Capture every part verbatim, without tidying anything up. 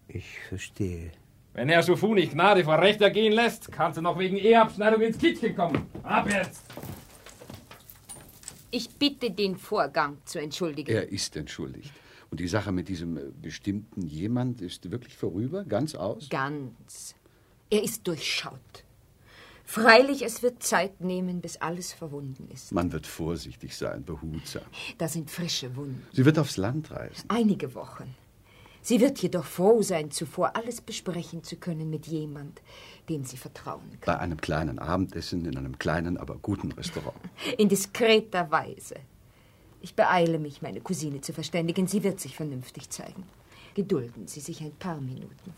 Ich verstehe. Wenn Herr Chouffou nicht Gnade vor Recht ergehen lässt, kannst du noch wegen Eheabschneidung ins Kittchen kommen. Ab jetzt! Ich bitte, den Vorgang zu entschuldigen. Er ist entschuldigt. Und die Sache mit diesem bestimmten jemand ist wirklich vorüber? Ganz aus? Ganz. Er ist durchschaut. Freilich, es wird Zeit nehmen, bis alles verwunden ist. Man wird vorsichtig sein, behutsam. Da sind frische Wunden. Sie wird aufs Land reisen. Einige Wochen. Sie wird jedoch froh sein, zuvor alles besprechen zu können mit jemand, dem sie vertrauen kann. Bei einem kleinen Abendessen in einem kleinen, aber guten Restaurant. In diskreter Weise. Ich beeile mich, meine Cousine zu verständigen. Sie wird sich vernünftig zeigen. Gedulden Sie sich ein paar Minuten.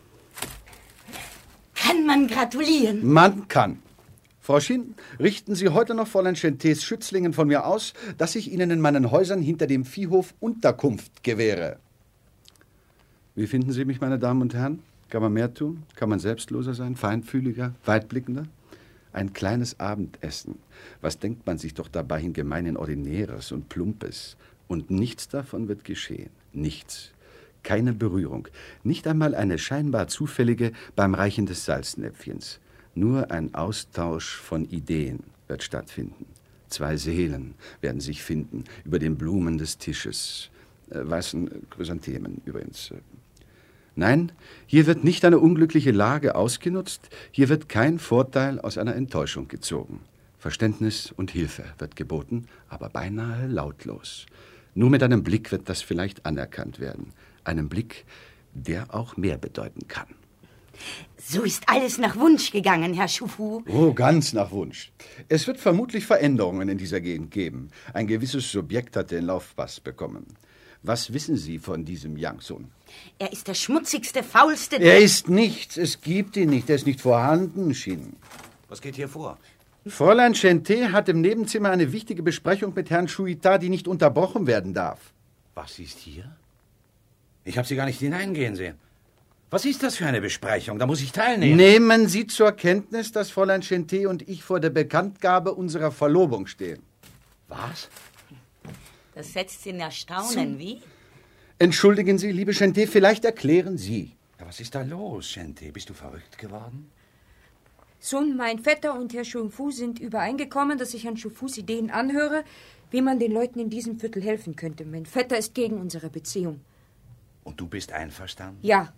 Kann man gratulieren? Man kann. Frau Schien, richten Sie heute noch Fräulein Chantés Schützlingen von mir aus, dass ich Ihnen in meinen Häusern hinter dem Viehhof Unterkunft gewähre. Wie finden Sie mich, meine Damen und Herren? Kann man mehr tun? Kann man selbstloser sein, feinfühliger, weitblickender? Ein kleines Abendessen. Was denkt man sich doch dabei in gemeinen Ordinäres und Plumpes? Und nichts davon wird geschehen. Nichts. Keine Berührung. Nicht einmal eine scheinbar zufällige beim Reichen des Salznäpfchens. Nur ein Austausch von Ideen wird stattfinden. Zwei Seelen werden sich finden über den Blumen des Tisches. Äh, weißen Chrysanthemen übrigens. Nein, hier wird nicht eine unglückliche Lage ausgenutzt, hier wird kein Vorteil aus einer Enttäuschung gezogen. Verständnis und Hilfe wird geboten, aber beinahe lautlos. Nur mit einem Blick wird das vielleicht anerkannt werden. Einem Blick, der auch mehr bedeuten kann. So ist alles nach Wunsch gegangen, Herr Chouffou. Oh, ganz nach Wunsch. Es wird vermutlich Veränderungen in dieser Gegend geben. Ein gewisses Subjekt hat den Laufpass bekommen. Was wissen Sie von diesem Youngson? Er ist der schmutzigste, faulste... Er ist nichts. Es gibt ihn nicht. Er ist nicht vorhanden, Schien. Was geht hier vor? Fräulein Chanté hat im Nebenzimmer eine wichtige Besprechung mit Herrn Chouita, die nicht unterbrochen werden darf. Was ist hier? Ich habe Sie gar nicht hineingehen sehen. Was ist das für eine Besprechung? Da muss ich teilnehmen. Nehmen Sie zur Kenntnis, dass Fräulein Chanté und ich vor der Bekanntgabe unserer Verlobung stehen. Was? Das setzt Sie in Erstaunen, so. Wie? Entschuldigen Sie, liebe Chanté, vielleicht erklären Sie. Ja, was ist da los, Chanté? Bist du verrückt geworden? Sun, mein Vetter und Herr Chouffou sind übereingekommen, dass ich Herrn Chouffous Ideen anhöre, wie man den Leuten in diesem Viertel helfen könnte. Mein Vetter ist gegen unsere Beziehung. Und du bist einverstanden? Ja.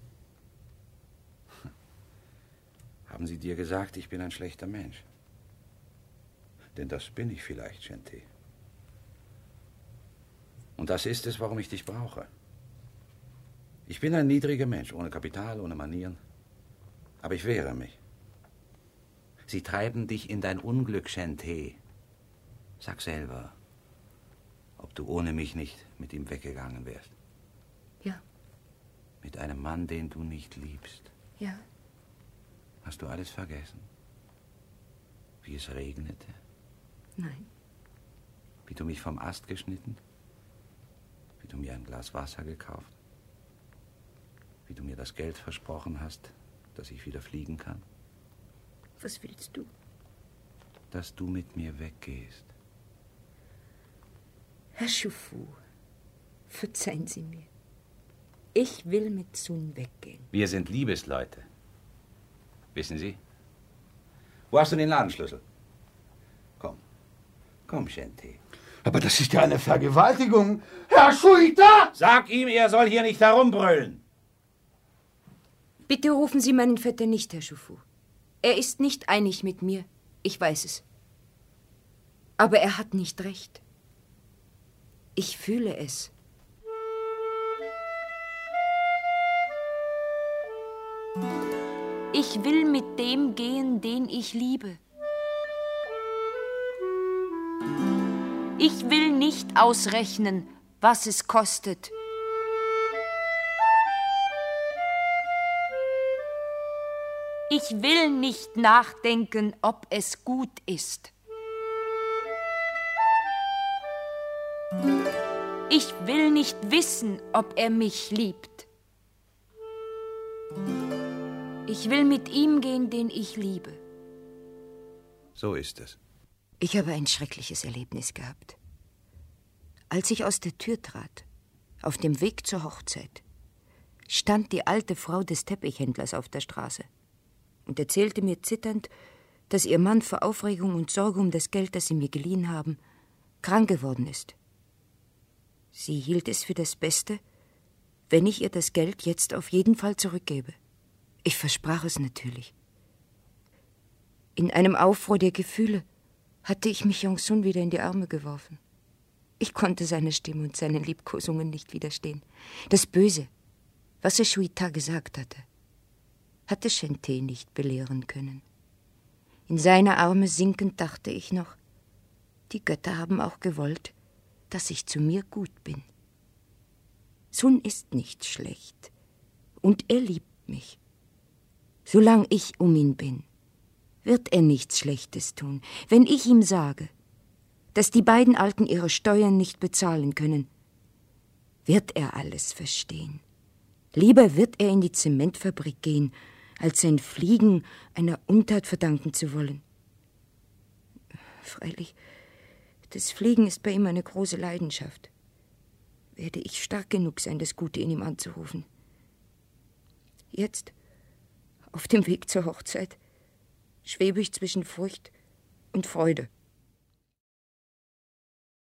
Haben Sie dir gesagt, ich bin ein schlechter Mensch? Denn das bin ich vielleicht, Chanté. Und das ist es, warum ich dich brauche. Ich bin ein niedriger Mensch, ohne Kapital, ohne Manieren. Aber ich wehre mich. Sie treiben dich in dein Unglück, Chanté. Sag selber, ob du ohne mich nicht mit ihm weggegangen wärst. Ja. Mit einem Mann, den du nicht liebst. Ja. Hast du alles vergessen? Wie es regnete? Nein. Wie du mich vom Ast geschnitten? Wie du mir ein Glas Wasser gekauft? Wie du mir das Geld versprochen hast, dass ich wieder fliegen kann? Was willst du? Dass du mit mir weggehst. Herr Chouffou, verzeihen Sie mir. Ich will mit Sun weggehen. Wir sind Liebesleute. Wissen Sie? Wo hast du den Ladenschlüssel? Komm. Komm, Chanté. Aber das ist ja eine Vergewaltigung. Herr Chouita! Sag ihm, er soll hier nicht herumbrüllen. Bitte rufen Sie meinen Vetter nicht, Herr Chouffou. Er ist nicht einig mit mir. Ich weiß es. Aber er hat nicht recht. Ich fühle es. Ich will mit dem gehen, den ich liebe. Ich will nicht ausrechnen, was es kostet. Ich will nicht nachdenken, ob es gut ist. Ich will nicht wissen, ob er mich liebt. Ich will mit ihm gehen, den ich liebe. So ist es. Ich habe ein schreckliches Erlebnis gehabt. Als ich aus der Tür trat, auf dem Weg zur Hochzeit, stand die alte Frau des Teppichhändlers auf der Straße und erzählte mir zitternd, dass ihr Mann vor Aufregung und Sorge um das Geld, das sie mir geliehen haben, krank geworden ist. Sie hielt es für das Beste, wenn ich ihr das Geld jetzt auf jeden Fall zurückgebe. Ich versprach es natürlich. In einem Aufruhr der Gefühle hatte ich mich Yong-sun wieder in die Arme geworfen. Ich konnte seiner Stimme und seinen Liebkosungen nicht widerstehen. Das Böse, was er Shuita gesagt hatte, hatte Chen-Te nicht belehren können. In seine Arme sinkend dachte ich noch, die Götter haben auch gewollt, dass ich zu mir gut bin. Sun ist nicht schlecht und er liebt mich. Solange ich um ihn bin, wird er nichts Schlechtes tun. Wenn ich ihm sage, dass die beiden Alten ihre Steuern nicht bezahlen können, wird er alles verstehen. Lieber wird er in die Zementfabrik gehen, als sein Fliegen einer Untat verdanken zu wollen. Freilich, das Fliegen ist bei ihm eine große Leidenschaft. Werde ich stark genug sein, das Gute in ihm anzurufen. Jetzt, auf dem Weg zur Hochzeit, schwebe ich zwischen Furcht und Freude.